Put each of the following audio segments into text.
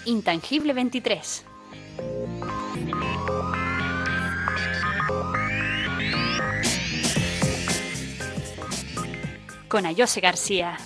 Intangible 23. Con Ayose García.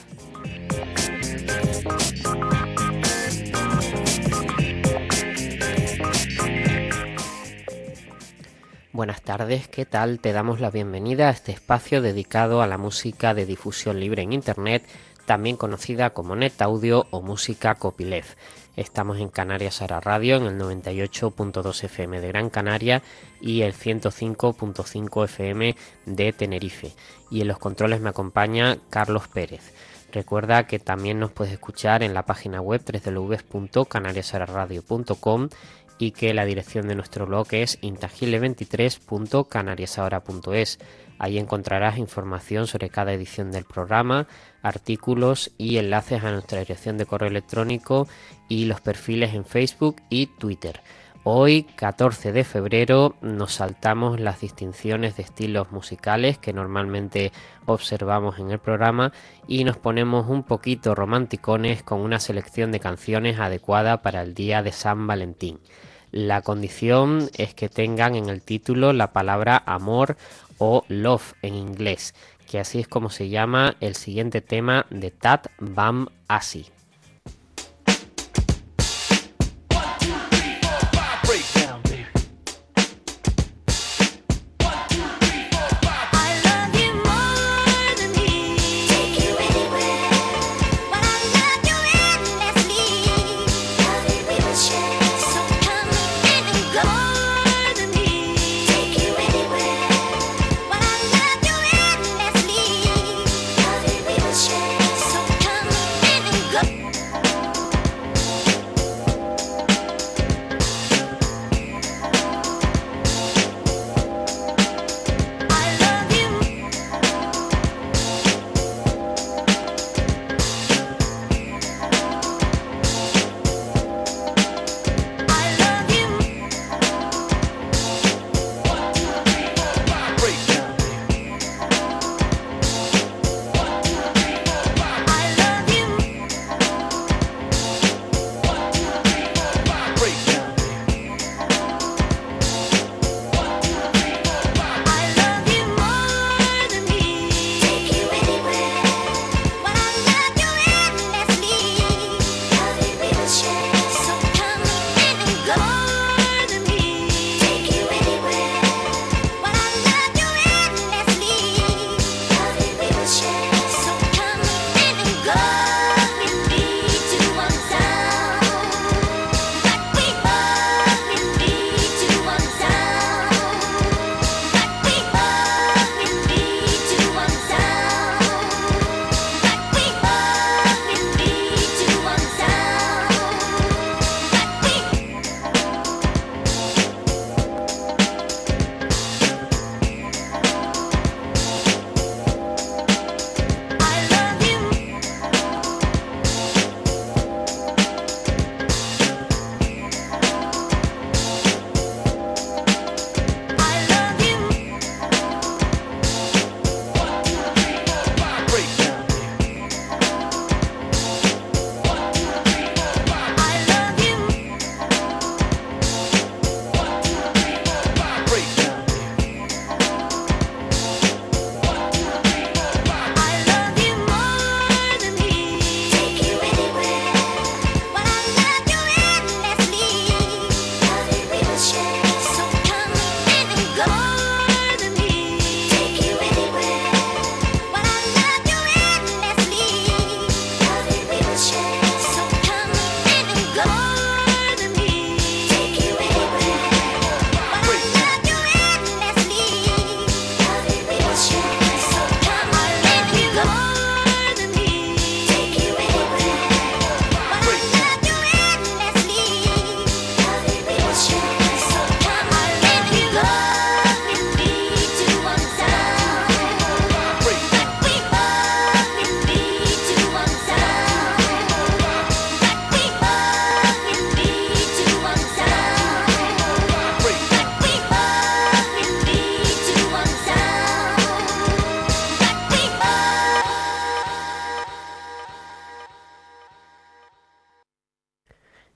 Buenas tardes, ¿qué tal? Te damos la bienvenida a este espacio dedicado a la música de difusión libre en Internet, también conocida como NetAudio o música copyleft. Estamos en Canarias Ahora Radio en el 98.2 FM de Gran Canaria y el 105.5 FM de Tenerife. Y en los controles me acompaña Carlos Pérez. Recuerda que también nos puedes escuchar en la página web www.canariasahoraradio.com y que la dirección de nuestro blog es intangible23.canariasahora.es. Ahí encontrarás información sobre cada edición del programa, artículos y enlaces a nuestra dirección de correo electrónico y los perfiles en Facebook y Twitter. Hoy, 14 de febrero, nos saltamos las distinciones de estilos musicales que normalmente observamos en el programa y nos ponemos un poquito romanticones con una selección de canciones adecuada para el día de San Valentín. La condición es que tengan en el título la palabra amor o love en inglés, que así es como se llama el siguiente tema de Tat Bam Asi.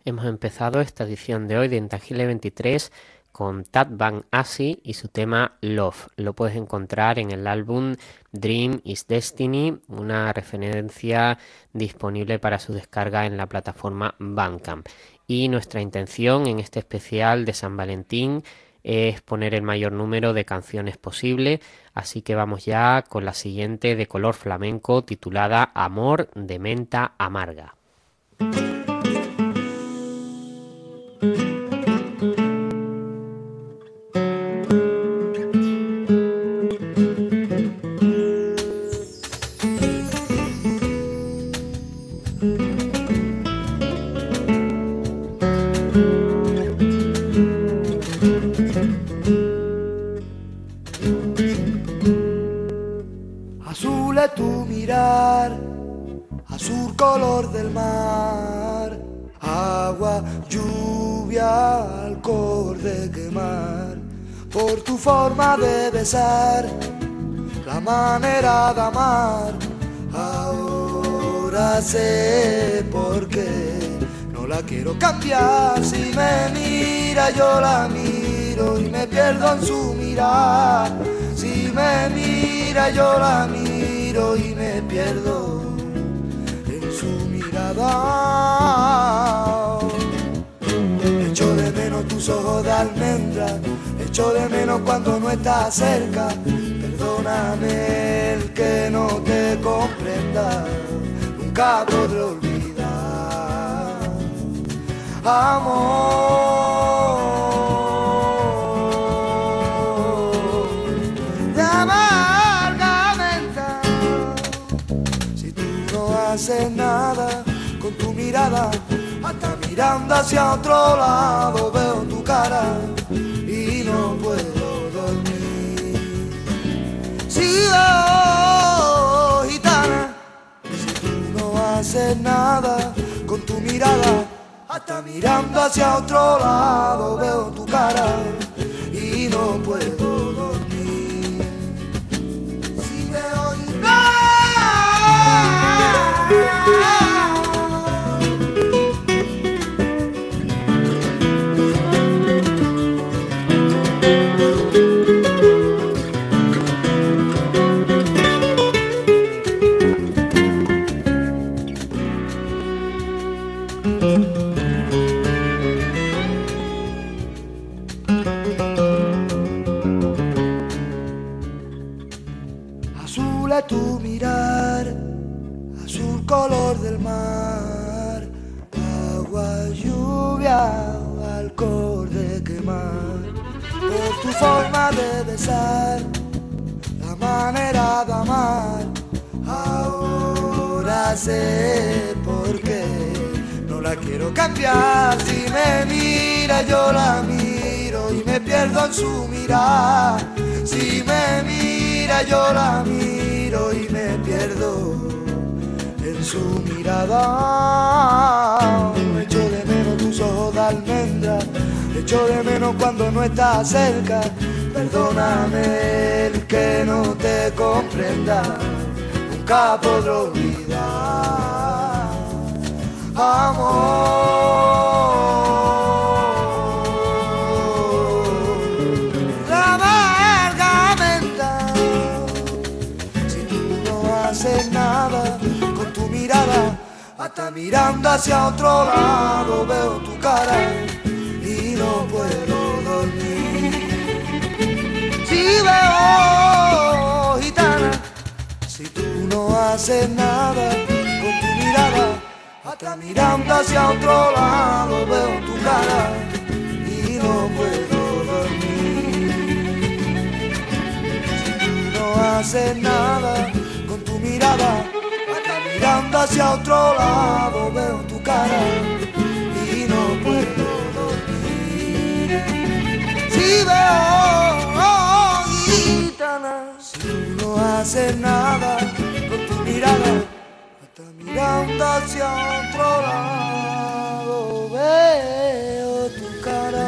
Hemos empezado esta edición de hoy de Intangible 23 con Tad Van Asi y su tema Love. Lo puedes encontrar en el álbum Dream is Destiny, una referencia disponible para su descarga en la plataforma Bandcamp. Y nuestra intención en este especial de San Valentín es poner el mayor número de canciones posible, así que vamos ya con la siguiente de color flamenco titulada Amor de menta amarga. Azul es tu mirar, azul color del mar, agua, lluvia, alcohol de quemar, por tu forma de besar, la manera de amar, ahora sé por qué no la quiero cambiar. Si me mira yo la miro y me pierdo en su mirar. Si me mira yo la miro y me pierdo en su mirada. Echo de menos tus ojos de almendra, echo de menos cuando no estás cerca. Perdóname el que no te comprenda, nunca podré olvidar. Amor de amarga menta, si tú no haces nada con tu mirada, hasta mirando hacia otro lado veo tu cara y no puedo dormir. Si veo gitana, si tú no haces nada con tu mirada, hasta mirando hacia otro lado veo tu cara y no puedo dormir. Si veo gitana, azul es tu mirar, azul color del mar, agua, lluvia, alcohol de quemar, por tu forma de besar, la manera de amar, ahora sé por qué no la quiero cambiar. Si me mira yo la miro y me pierdo en su mirar. Si me mira yo la miro y me pierdo en su mirada. Echo de menos tus ojos de almendra, echo de menos cuando no estás cerca. Perdóname el que no te comprenda, nunca podré olvidar. Amor, la amarga menta, si tú no haces nada con tu mirada, hasta mirando hacia otro lado veo tu cara y no puedo dormir. Si veo gitana, si tú no haces nada con tu mirada, hasta mirando hacia otro lado veo tu cara y no puedo dormir. Si tú no haces nada con tu mirada, hasta mirando hacia otro lado veo tu cara y no puedo dormir. Si veo gitana, si tú no haces nada con tu mirada, hasta mirando hacia otro lado veo tu cara.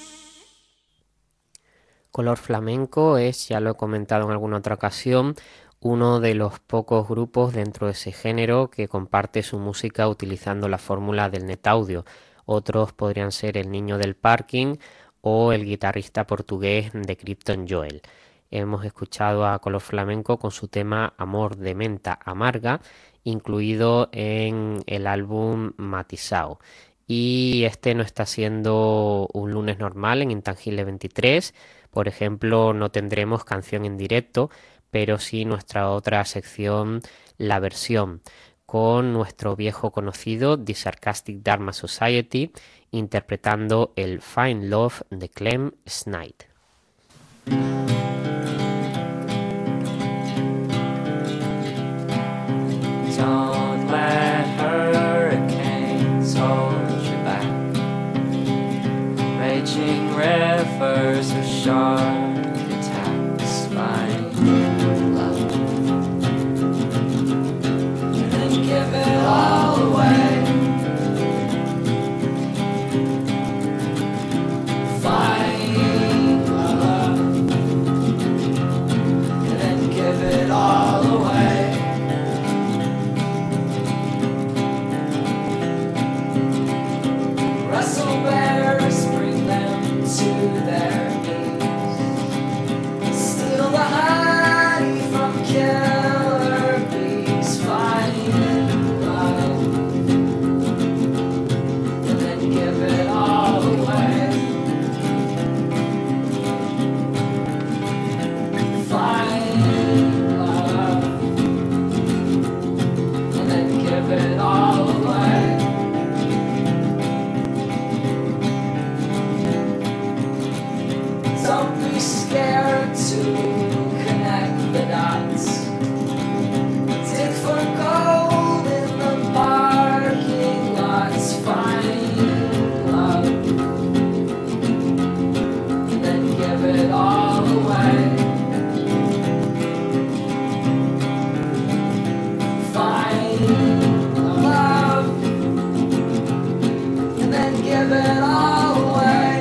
Color flamenco es, ya lo he comentado en alguna otra ocasión, uno de los pocos grupos dentro de ese género que comparte su música utilizando la fórmula del NetAudio. Otros podrían ser El Niño del Parking o el guitarrista portugués de Krypton Joel. Hemos escuchado a Color Flamenco con su tema Amor de Menta Amarga, incluido en el álbum Matisao. Y este no está siendo un lunes normal en Intangible 23. Por ejemplo, no tendremos canción en directo, pero sí nuestra otra sección, La Versión, con nuestro viejo conocido The Sarcastic Dharma Society, interpretando el Find Love de Clem Snide. Don't let hurricanes hold you back. Raging rivers or sharp attacks. Find love and then give it all away. Find love and then give it all away. Wrestle bears, bring them to their knees. Steal the honey from killer bees. Find love and then give it all away. Find love and then give it all away. Don't be scared to connect the dots. Dig for gold in the parking lots. Find love and then give it all away. Find love and then give it all away.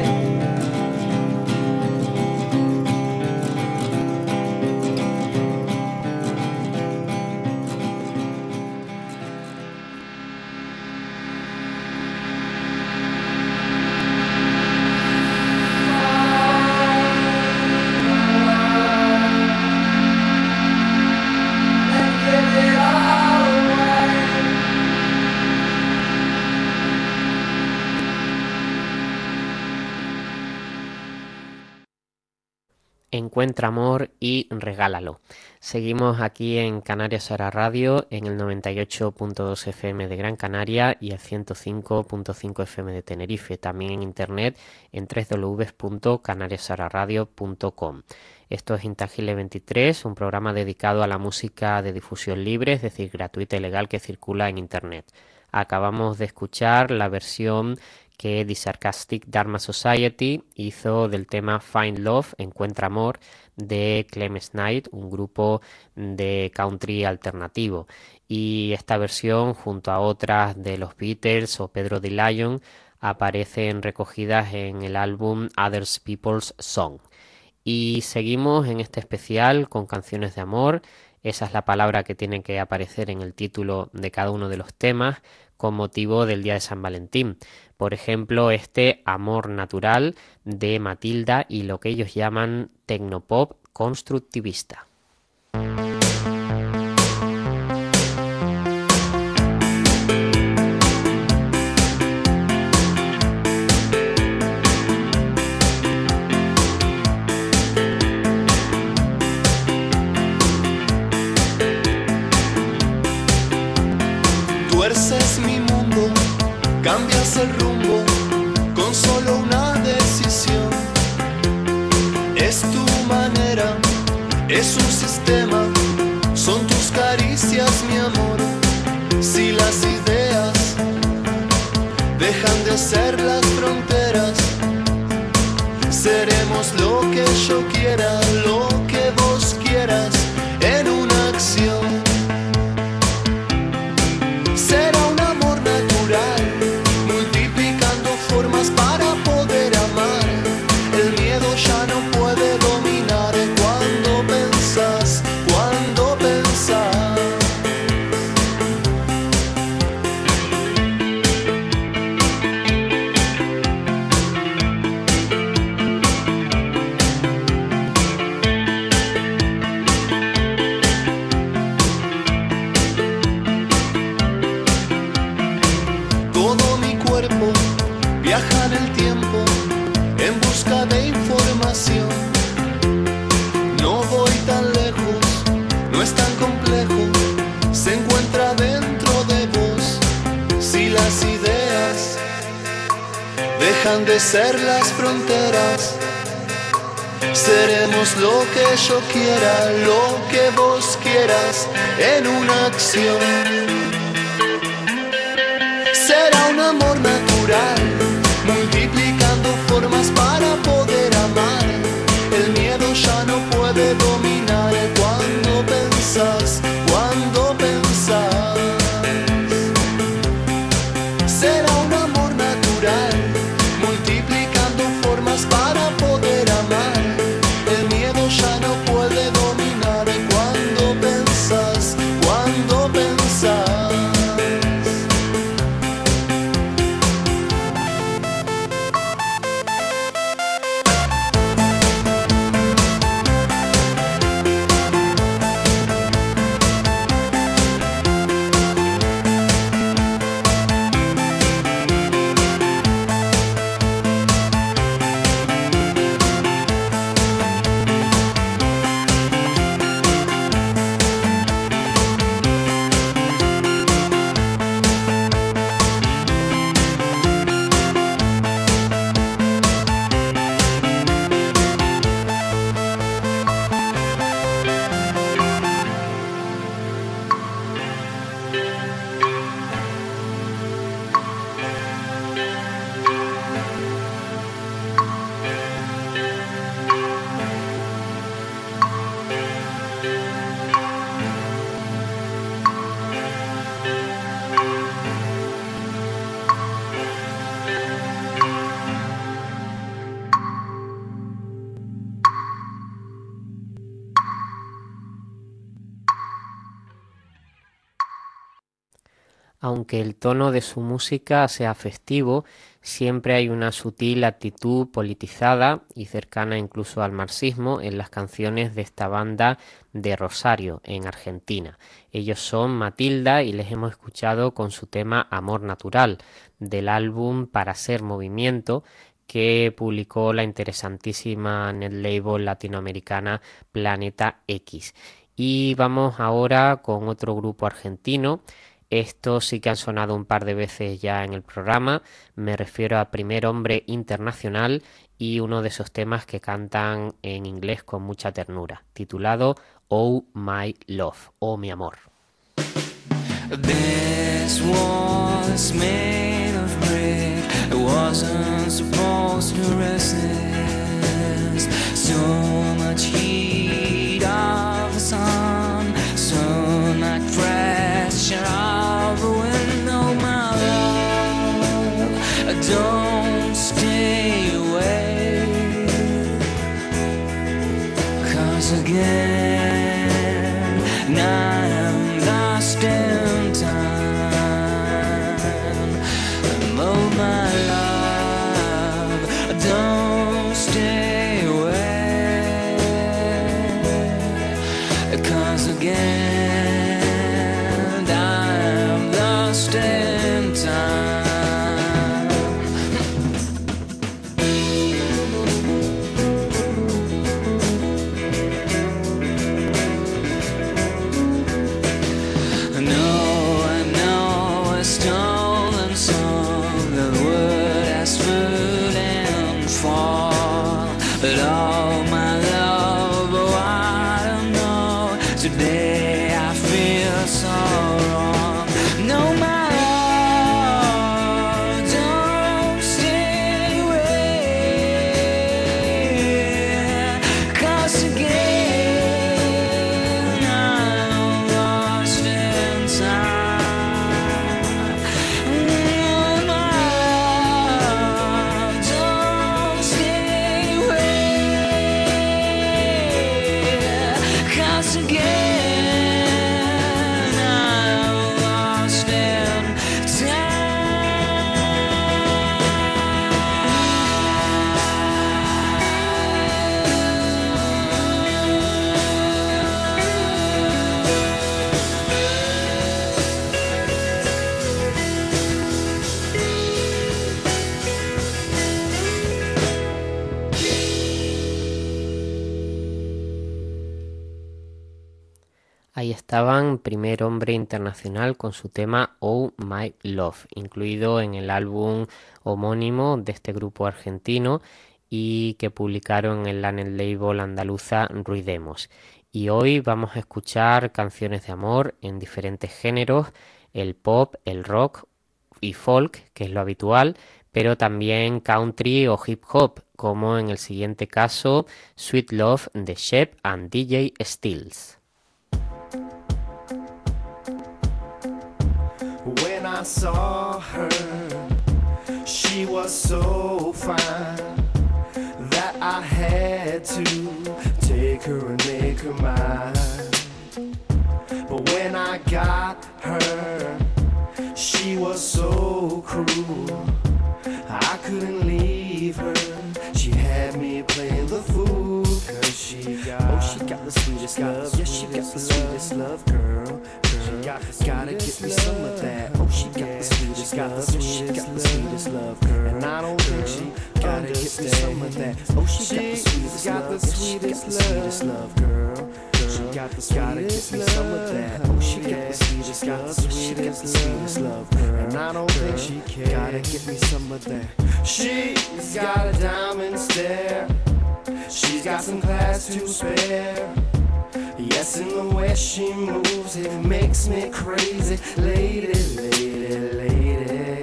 Encuentra amor y regálalo. Seguimos aquí en Canarias Ahora Radio, en el 98.2 FM de Gran Canaria y el 105.5 FM de Tenerife. También en internet en www.canariasahoraradio.com. Esto es Intangible 23, un programa dedicado a la música de difusión libre, es decir, gratuita y legal, que circula en internet. Acabamos de escuchar la versión que The Sarcastic Dharma Society hizo del tema Find Love, Encuentra Amor, de Clem Snide, un grupo de country alternativo. Y esta versión, junto a otras de los Beatles o Pedro the Lion, aparecen recogidas en el álbum Other People's Song. Y seguimos en este especial con canciones de amor. Esa es la palabra que tiene que aparecer en el título de cada uno de los temas, con motivo del Día de San Valentín. Por ejemplo, este Amor Natural de Matilda y lo que ellos llaman tecnopop constructivista. Tuerces mi mundo, cambias el rumbo con solo una decisión. Es tu manera, es un sistema, son tus caricias, mi amor. Si las ideas dejan de ser las fronteras, seremos lo que yo quiera, lo que vos quieras, en una acción. Será un amor natural, multiplicando formas para poder amar. El miedo ya no puede dominar cuando pensás viaja en el tiempo en busca de información. No voy tan lejos, no es tan complejo, se encuentra dentro de vos. Si las ideas dejan de ser las fronteras, seremos lo que yo quiera, lo que vos quieras, en una acción. Será un amor natural, multiplicando formas para poder amar. El miedo ya no puede dominar cuando pensás, cuando pensás. Será un amor natural, multiplicando formas para poder amar. El miedo ya no puede dominar cuando pensás, cuando pensás. Aunque el tono de su música sea festivo, siempre hay una sutil actitud politizada y cercana incluso al marxismo en las canciones de esta banda de Rosario, en Argentina. Ellos son Matilda y les hemos escuchado con su tema Amor Natural, del álbum Para Ser Movimiento, que publicó la interesantísima netlabel latinoamericana Planeta X. Y vamos ahora con otro grupo argentino. Estos sí que han sonado un par de veces ya en el programa. Me refiero a Primer Hombre Internacional y uno de esos temas que cantan en inglés con mucha ternura, titulado Oh My Love, oh mi amor. This was made of brick. It wasn't supposed to resist so much heat of the sun, so much pressure of the wind. Oh my love, don't stay away, 'cause again I'm lost in time. Oh my love, don't stay away, 'cause again I'm lost in time. Ahí estaban Primer Hombre Internacional con su tema Oh My Love, incluido en el álbum homónimo de este grupo argentino y que publicaron en la label andaluza Ruidemos. Y hoy vamos a escuchar canciones de amor en diferentes géneros, el pop, el rock y folk, que es lo habitual, pero también country o hip hop, como en el siguiente caso, Sweet Love de Shep and DJ Stills. When I saw her, she was so fine that I had to take her and make her mine. But when I got her, she was so cruel, I couldn't leave her. She had me playing the fool, cause she got the sweetest love. Yeah, she got the sweetest love, girl. Gotta get me some of that. Oh, she got the sweetest love. She got the sweetest love, girl. And I don't think she gotta get me some of that. Oh, she got the sweetest love, girl. She got the gotta get me some of that. Oh, she got the sweetest love. She got the sweetest love, girl. And I don't think she cares. Gotta get me some of that. She's got a diamond stare. She's got some class to spare. Yes, in the way she moves, it makes me crazy. Lady, lady, lady,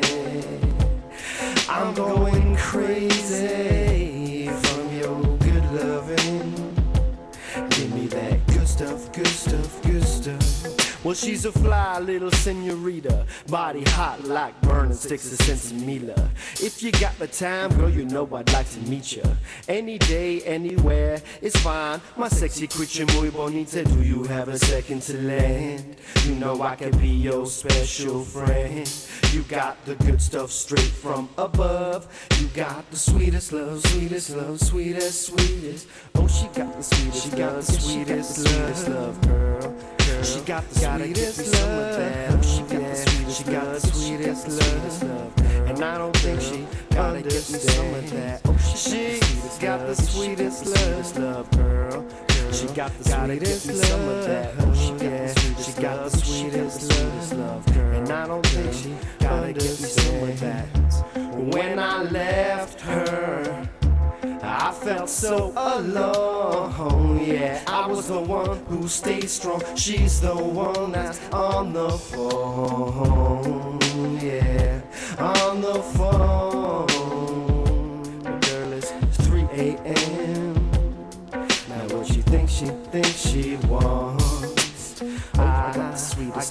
I'm going crazy from your good loving. Give me that good stuff, good stuff, good stuff. Well, she's a fly little senorita, body hot like burning sticks of sensimilla. If you got the time, girl, you know I'd like to meet you. Any day, anywhere, it's fine. My sexy creature muy bonita, do you have a second to land? You know I can be your special friend. You got the good stuff straight from above. You got the sweetest love, sweetest love, sweetest, sweetest. Oh, she got the sweetest, she got the sweetest love, girl. She got the sweetest love. She got the sweetest love. And I don't think she gotta get me some of that. She's got the sweetest love, girl. She got the sweetest love. She got the sweetest love, girl. And I don't think she gotta get me some of that. When I left her, I felt so alone, yeah. I was the one who stayed strong. She's the one that's on the phone, yeah. On the phone. Girl, it's 3 a.m. Now what she thinks she wants. I got the sweetest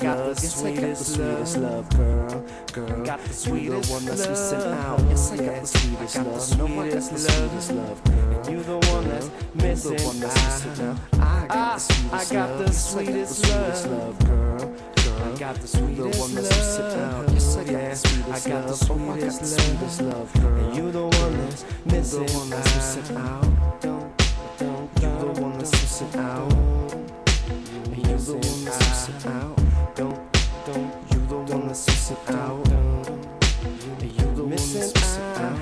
love, girl. Got the sweetest one that's missing out. Yes, I got the sweetest love. No, I got the sweetest love, girl. And you the one that's missing out. I got the sweetest love, girl. I got the sweetest one that's missing out. Yes, I got the sweetest love, girl. And you the one that's missing out. You the one that's missing out. You the one that's missing out. You the one that's missing out. You the one that's missing out.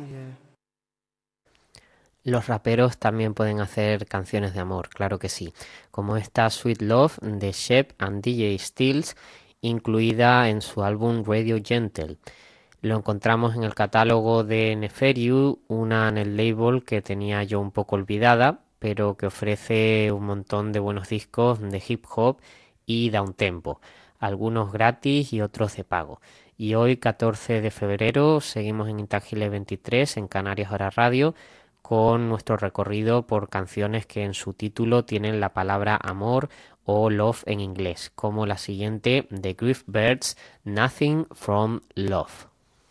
Los raperos también pueden hacer canciones de amor, claro que sí, como esta Sweet Love de Shep and DJ Stills, incluida en su álbum Radio Gentle. Lo encontramos en el catálogo de Neferiu, una en el label que tenía yo un poco olvidada, pero que ofrece un montón de buenos discos de hip hop y downtempo, algunos gratis y otros de pago. Y hoy, 14 de febrero, seguimos en Intangible 23 en Canarias Hora Radio con nuestro recorrido por canciones que en su título tienen la palabra amor o love en inglés, como la siguiente de Griff Birds, Nothing from Love.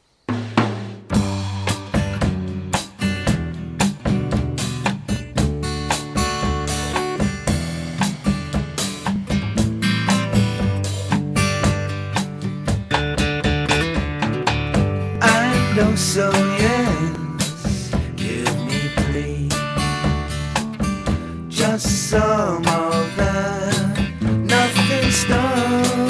know so, yes, give me please just some of that nothing stuff,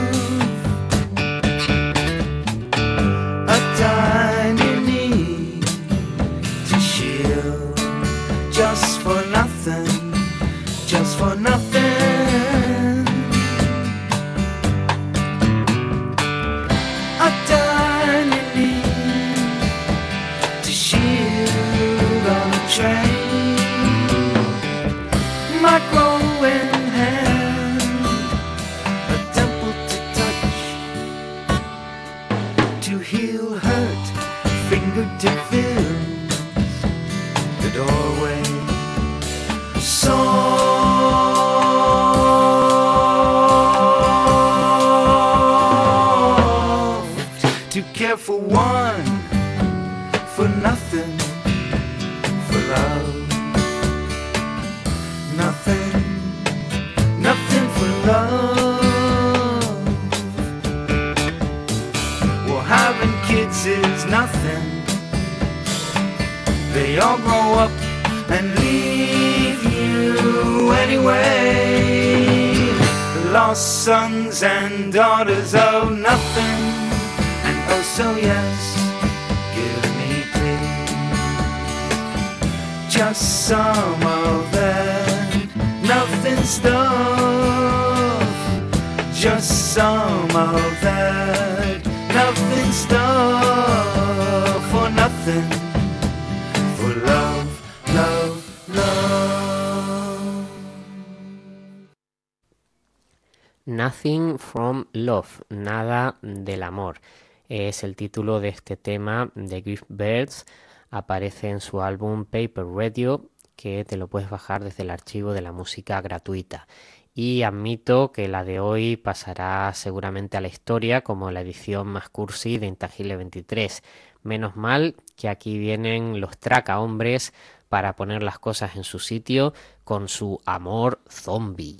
a tiny need to shield just for nothing, just for nothing. train, my glowing hand, a temple to touch, to heal hurt, fingertip fills the doorway. Soft to care for one, for nothing, for love. Nothing, nothing for love. Well, having kids is nothing. They all grow up and leave you anyway. Lost sons and daughters of nothing. And oh so yes, give me tea. Just some of that nothing stuff. Just some of that nothing stuff. For nothing, for love, love, love. Nothing from Love, nada del amor. Es el título de este tema de Griff Birds. Aparece en su álbum Paper Radio, que te lo puedes bajar desde el archivo de la música gratuita. Y admito que la de hoy pasará seguramente a la historia como la edición más cursi de Intangible 23. Menos mal que aquí vienen los Traca hombres para poner las cosas en su sitio con su amor zombie.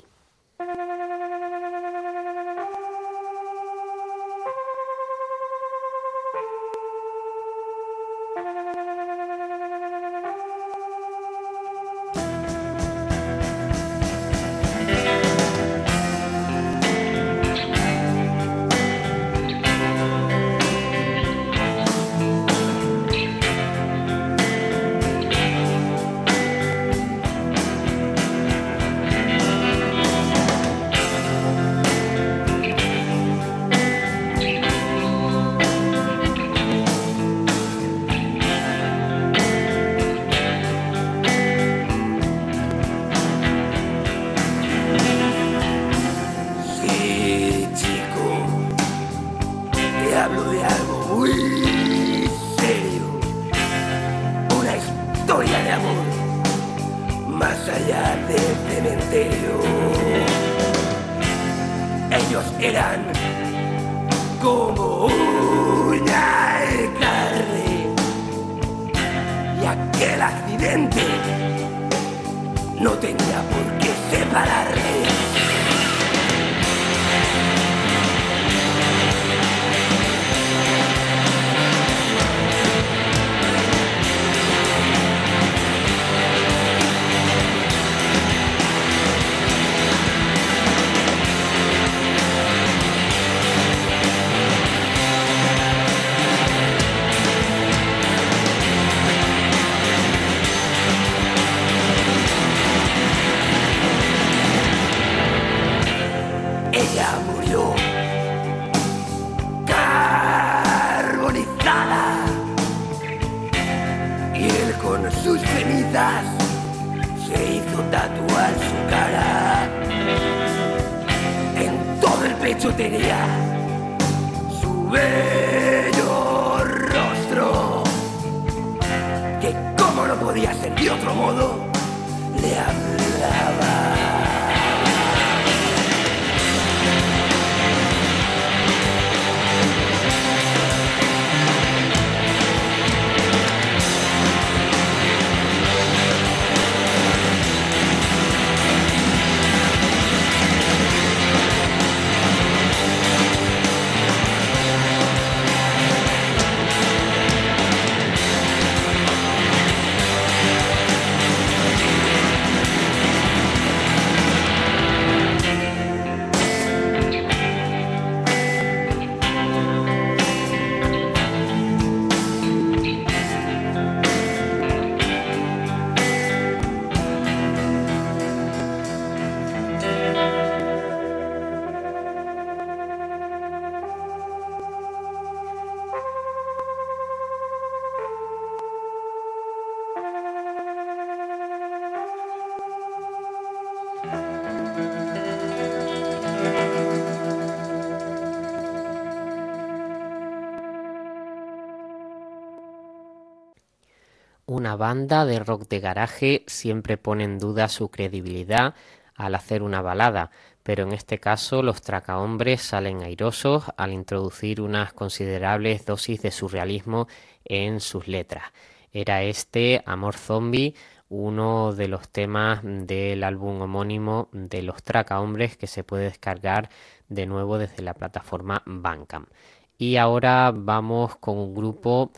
Una banda de rock de garaje siempre pone en duda su credibilidad al hacer una balada, pero en este caso los Tracahombres salen airosos al introducir unas considerables dosis de surrealismo en sus letras. Era este Amor Zombie, uno de los temas del álbum homónimo de los Tracahombres que se puede descargar de nuevo desde la plataforma Bandcamp. Y ahora vamos con un grupo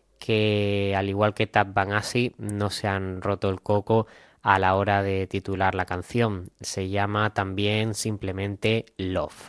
que, al igual que Tab Van Asi, no se han roto el coco a la hora de titular la canción. Se llama también simplemente Love.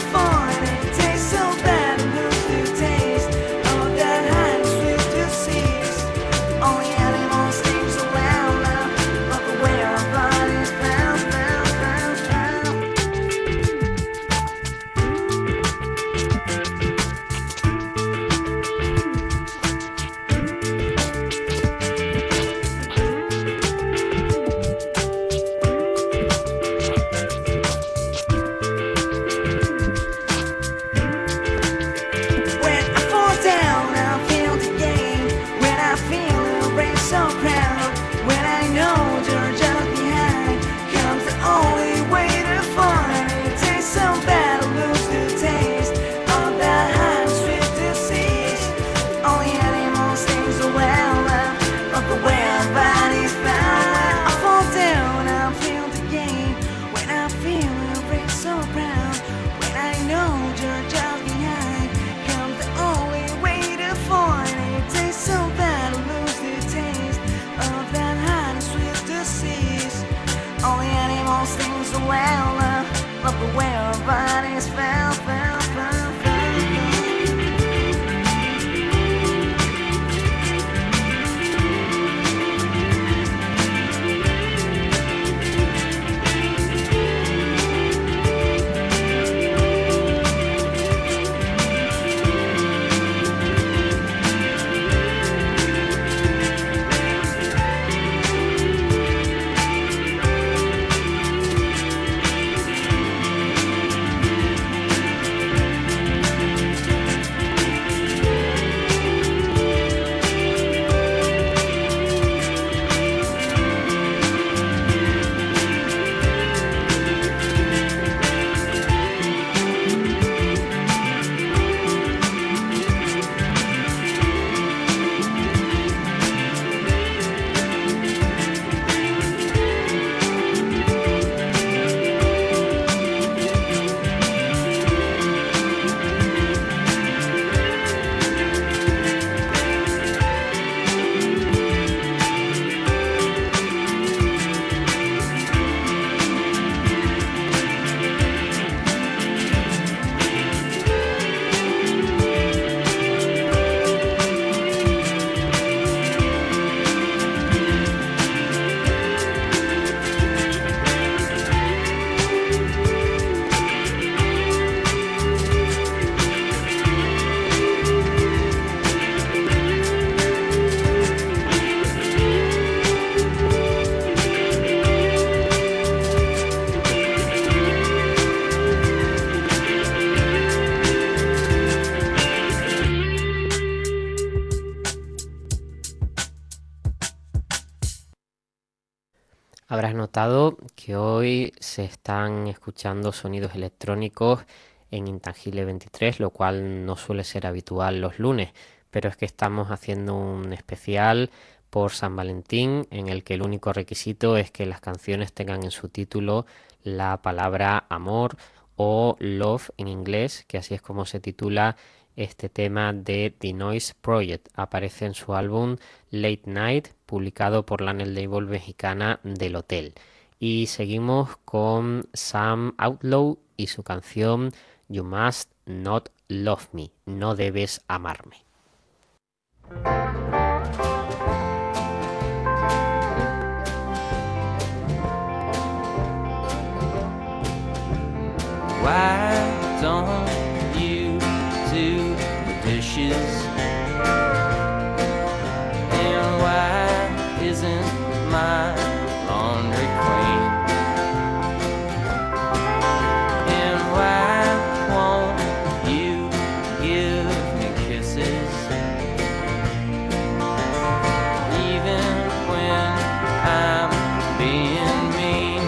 See Habrás notado que hoy se están escuchando sonidos electrónicos en Intangible 23, lo cual no suele ser habitual los lunes, pero es que estamos haciendo un especial por San Valentín en el que el único requisito es que las canciones tengan en su título la palabra amor o love en inglés, que así es como se titula este tema de The Noise Project. Aparece en su álbum Late Night, publicado por la label mexicana Del Hotel. Y seguimos con Sam Outlaw y su canción You Must Not Love Me, no debes amarme. Why don't you do the dishes? And why isn't my laundry clean? And why won't you give me kisses? Even when I'm being mean.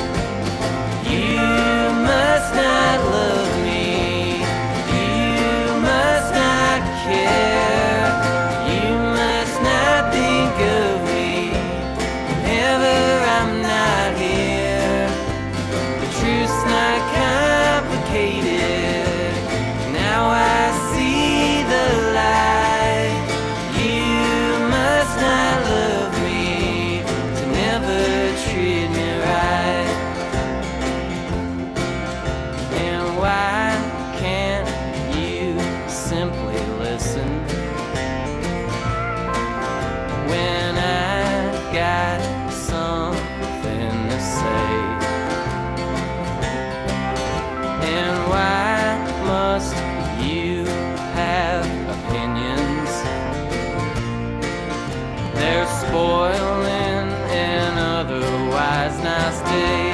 You must not love me. You must not care. You must not think of me whenever I'm not here. The truth's not complicated. Now I see the light. You must not love me to never treat me right. And why can't you simply listen when I got something to say? And why must you have opinions? They're spoiling an otherwise nice day.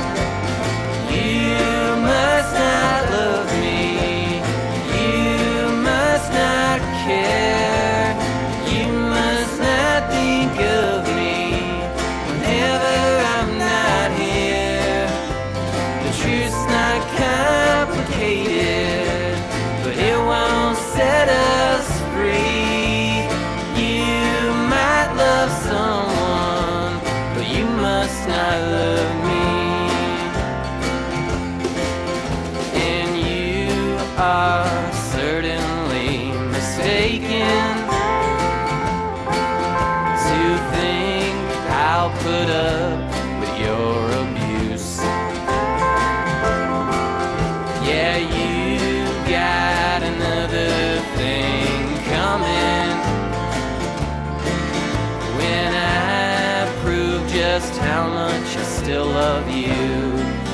You must not love me. You must not care. You must not think of me whenever I'm not here. The truth's not complicated, but it won't set us free. You might love someone, but you must not love me. And you are certainly mistaken to think I'll put up with your abuse. Yeah, you got another thing coming when I prove just how much I still love you.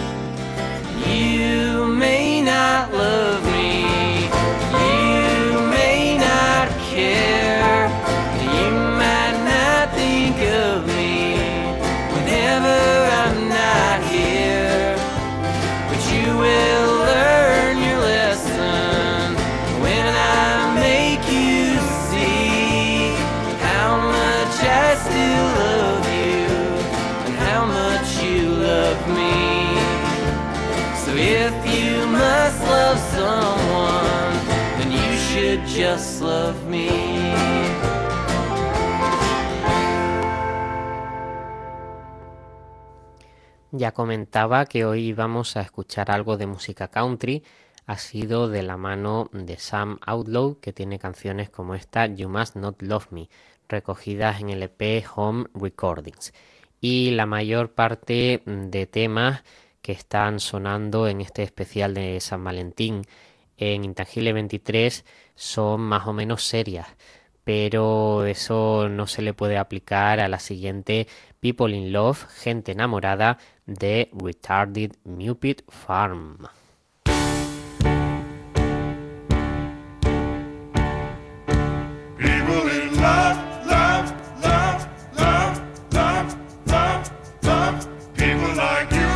You may not love me, you may not care, you might not think of me whenever I'm not here, but you will learn your lesson when I make you see how much I still love you and how much you love me. So if you must love someone, then you should just love me. Ya comentaba que hoy vamos a escuchar algo de música country. Ha sido de la mano de Sam Outlaw, que tiene canciones como esta You Must Not Love Me, recogidas en el EP Home Recordings. Y la mayor parte de temas que están sonando en este especial de San Valentín en Intangible 23 son más o menos serias, pero eso no se le puede aplicar a la siguiente, People in Love, gente enamorada, de Retarded Muppet Farm. People in love, love, love, love, love, love, love. People like you.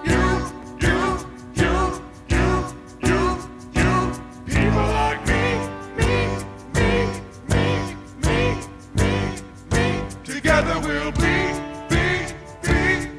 People like me. Together we'll be.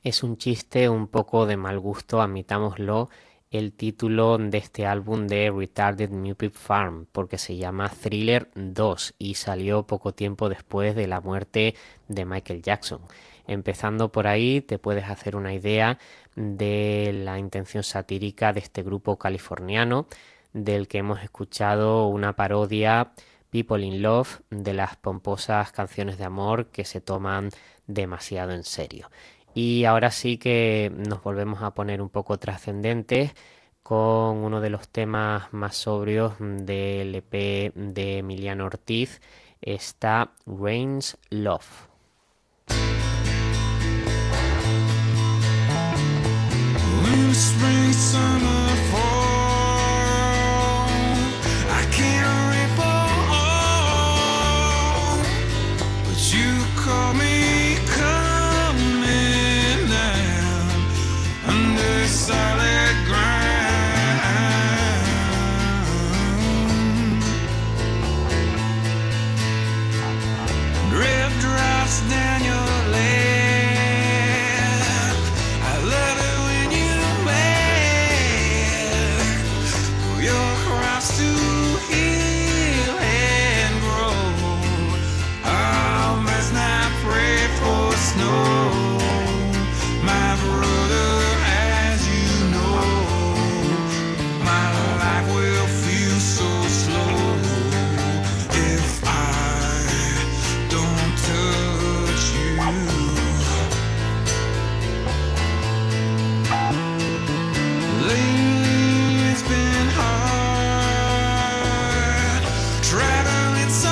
Es un chiste un poco de mal gusto, admitámoslo, el título de este álbum de Retarded Muppet Farm, porque se llama Thriller 2 y salió poco tiempo después de la muerte de Michael Jackson. Empezando por ahí, te puedes hacer una idea de la intención satírica de este grupo californiano, del que hemos escuchado una parodia, People in Love, de las pomposas canciones de amor que se toman demasiado en serio. Y ahora sí que nos volvemos a poner un poco trascendentes con uno de los temas más sobrios del EP de Emiliano Ortiz, está Rain's Love. Spring, summer, fall, I can't recall, but you call me coming down under solid ground. Drip drops down your leg. I love it when you to heal and grow. I must not pray for snow, my brother, as you know. My life will feel so slow if I don't touch you. Lately it's been hard traveling so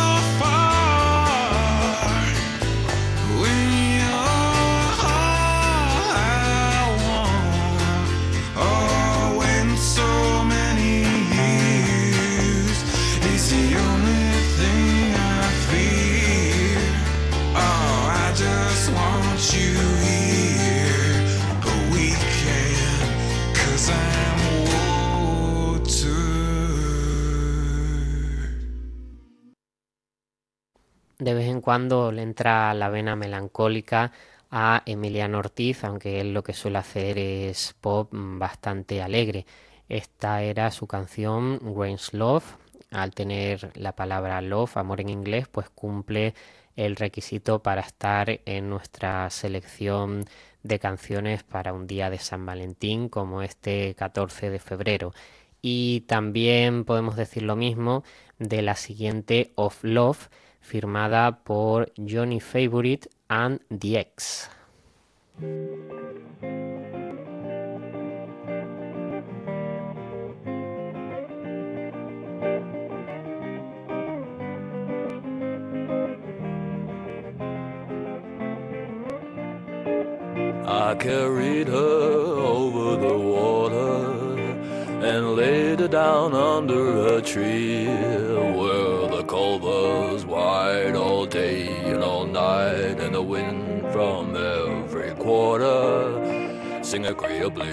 far when you're all I want. Oh, when so many years is the only thing I fear. Oh, I just want you here, a weekend, 'cause I'm water. De vez en cuando le entra la vena melancólica a Emiliano Ortiz, aunque él lo que suele hacer es pop bastante alegre. Esta era su canción Rain's Love. Al tener la palabra love, amor en inglés, pues cumple el requisito para estar en nuestra selección de canciones para un día de San Valentín como este 14 de febrero. Y también podemos decir lo mismo de la siguiente, Of Love, firmada por Johnny Favorite and The X. I carried her over the water and laid her down under a tree where the culver's wide all day and all night, and the wind from every quarter sing agreeably,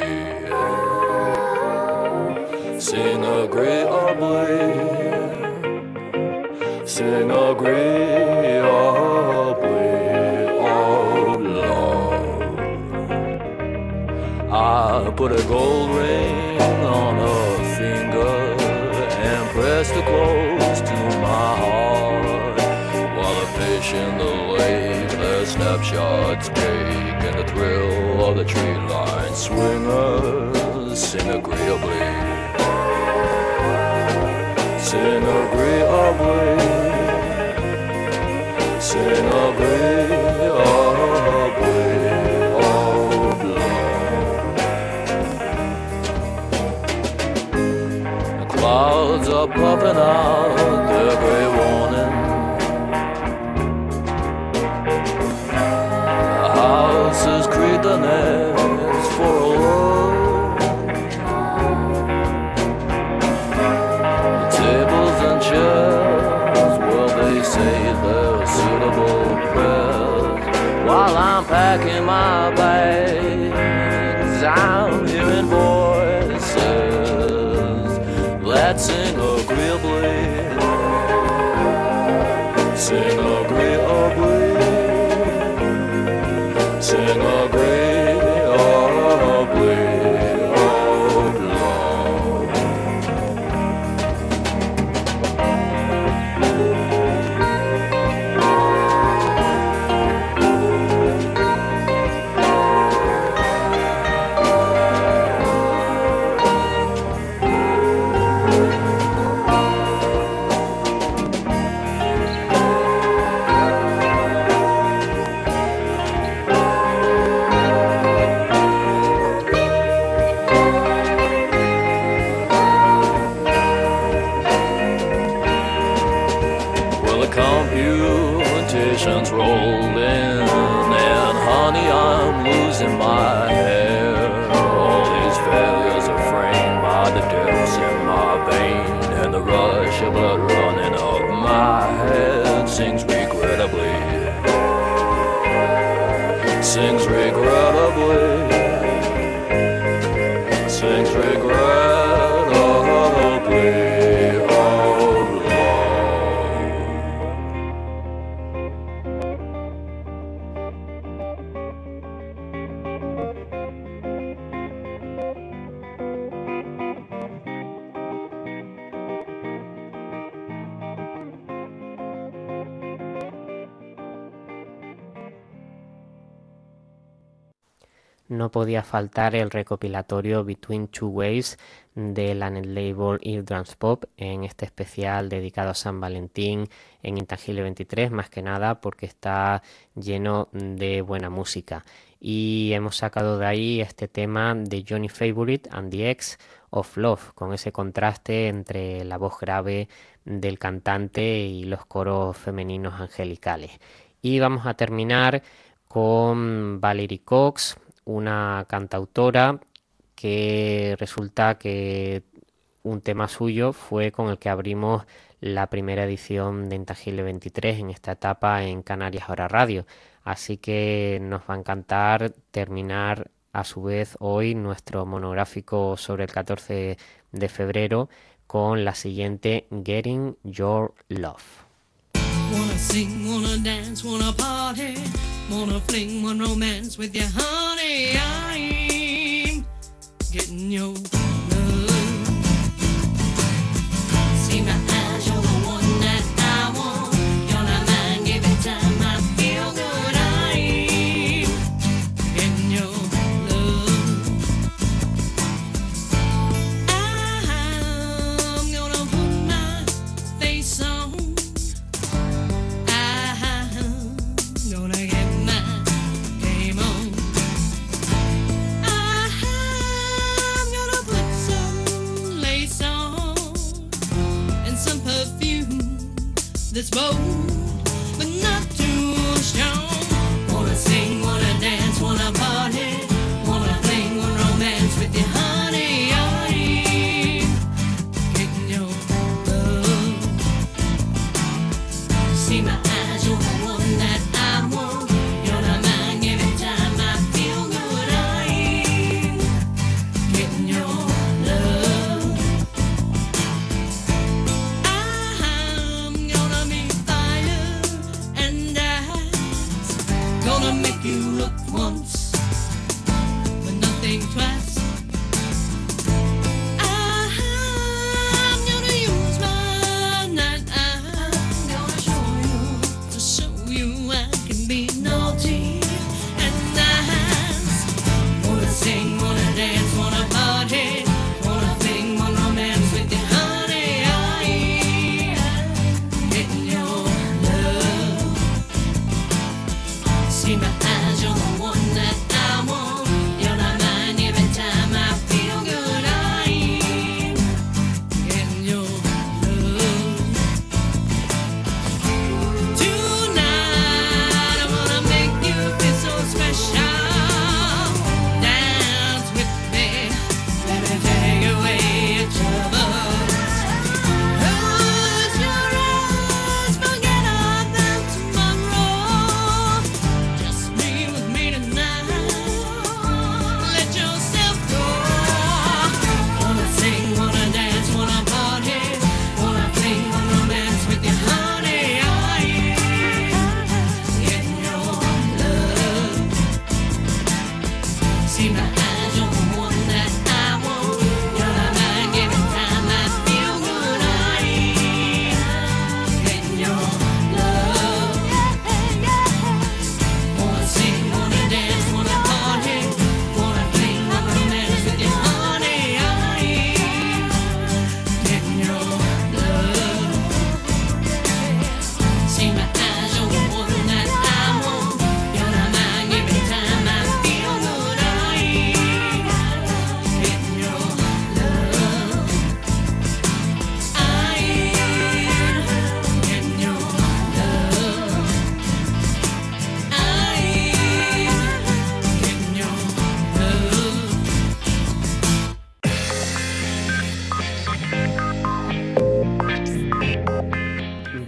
sing agreeably, sing agreeably, oh Lord. I put a gold ring on her finger and pressed her close to my heart, while the fish in the lake, their snapshots take, and the thrill of the tree line swingers sing agreeably, sing agreeably, sing agreeably, oh Lord. The clouds are puffing out their gray warning. The houses creak the nest for a love. The tables and chairs, well, they say they're suitable prayers. While I'm packing my bags, I'm hearing voices that sing agreeably, sing agreeably, sing agreeably. frustrations roll in, and honey, I'm losing my hair. All these failures are framed by the depths in my vein, and the rush of blood running up my head sings regrettably, sings regrettably, sings regrettably, oh Lord. No podía faltar el recopilatorio Between Two Waves de la netlabel Eardrums Pop en este especial dedicado a San Valentín en Intangible 23, más que nada porque está lleno de buena música. Y hemos sacado de ahí este tema de Johnny Favorite and the X of Love, con ese contraste entre la voz grave del cantante y los coros femeninos angelicales. Y vamos a terminar con Valerie Cox, una cantautora que resulta que un tema suyo fue con el que abrimos la primera edición de Intangible 23 en esta etapa en Canarias Ahora Radio. Así que nos va a encantar terminar a su vez hoy nuestro monográfico sobre el 14 de febrero con la siguiente Getting Your Love. Wanna sing, wanna dance, wanna party, wanna fling, one romance with you, honey. I'm getting your love. See my eyes, you're the one that I want. You're not mine, every time I feel good. I'm getting your love. I'm gonna put my face on. Gonna get my game on. I'm gonna put some lace on and some perfume that's bold but not too strong. Wanna sing, wanna dance, wanna party, wanna fling, one romance with you, honey. I'm getting your love. See my eyes, you're the one that I want. You're not mine every time I feel good. I'm getting your love. I'm gonna be fire and ice. Gonna make you look once, but nothing twice. I'm gonna use my night. I'm gonna show you, to show you I can be naughty and nice. Wanna sing, wanna dance, wanna party, wanna fling, one romance with you, honey. I'm getting your love. See my eyes, you're the one that I want. You're not mine every time I feel good. I'm getting your love. Tonight I wanna make you feel so special. Dance with me, let me take away your troubles. Close your eyes, forget about tomorrow. Just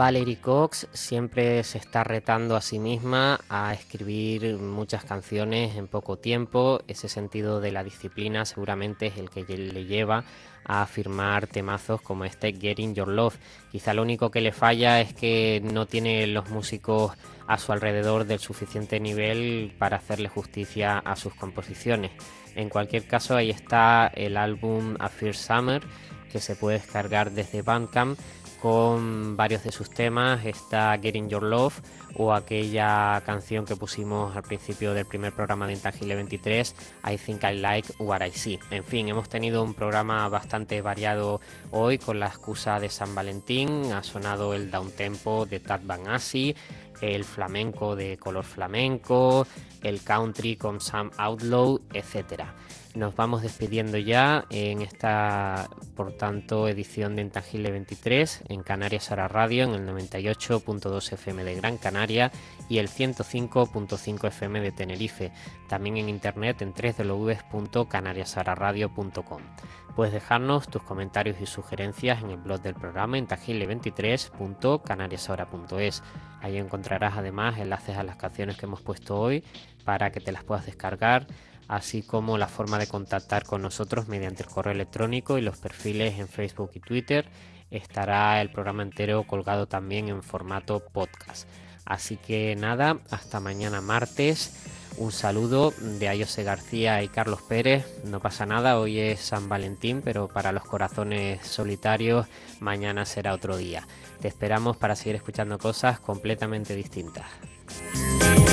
Valerie Cox siempre se está retando a sí misma a escribir muchas canciones en poco tiempo. Ese sentido de la disciplina seguramente es el que le lleva a firmar temazos como este Getting Your Love. Quizá lo único que le falla es que no tiene los músicos a su alrededor del suficiente nivel para hacerle justicia a sus composiciones. En cualquier caso, ahí está el álbum A First Summer, que se puede descargar desde Bandcamp, con varios de sus temas. Está Getting Your Love o aquella canción que pusimos al principio del primer programa de Intangible 23, I Think I Like What I See. En fin, hemos tenido un programa bastante variado hoy con la excusa de San Valentín. Ha sonado el downtempo de Tad Van Asi, el flamenco de Color Flamenco, el country con Sam Outlaw, etcétera. Nos vamos despidiendo ya en esta, por tanto, edición de Intangible 23 en Canarias Ahora Radio, en el 98.2 FM de Gran Canaria y el 105.5 FM de Tenerife. También en internet en www.canariasahoraradio.com. Puedes dejarnos tus comentarios y sugerencias en el blog del programa intangible23.canariasahora.es. Ahí encontrarás además enlaces a las canciones que hemos puesto hoy para que te las puedas descargar, así como la forma de contactar con nosotros mediante el correo electrónico y los perfiles en Facebook y Twitter. Estará el programa entero colgado también en formato podcast. Así que nada, hasta mañana martes. Un saludo de Ayose García y Carlos Pérez. No pasa nada, hoy es San Valentín, pero para los corazones solitarios mañana será otro día. Te esperamos para seguir escuchando cosas completamente distintas.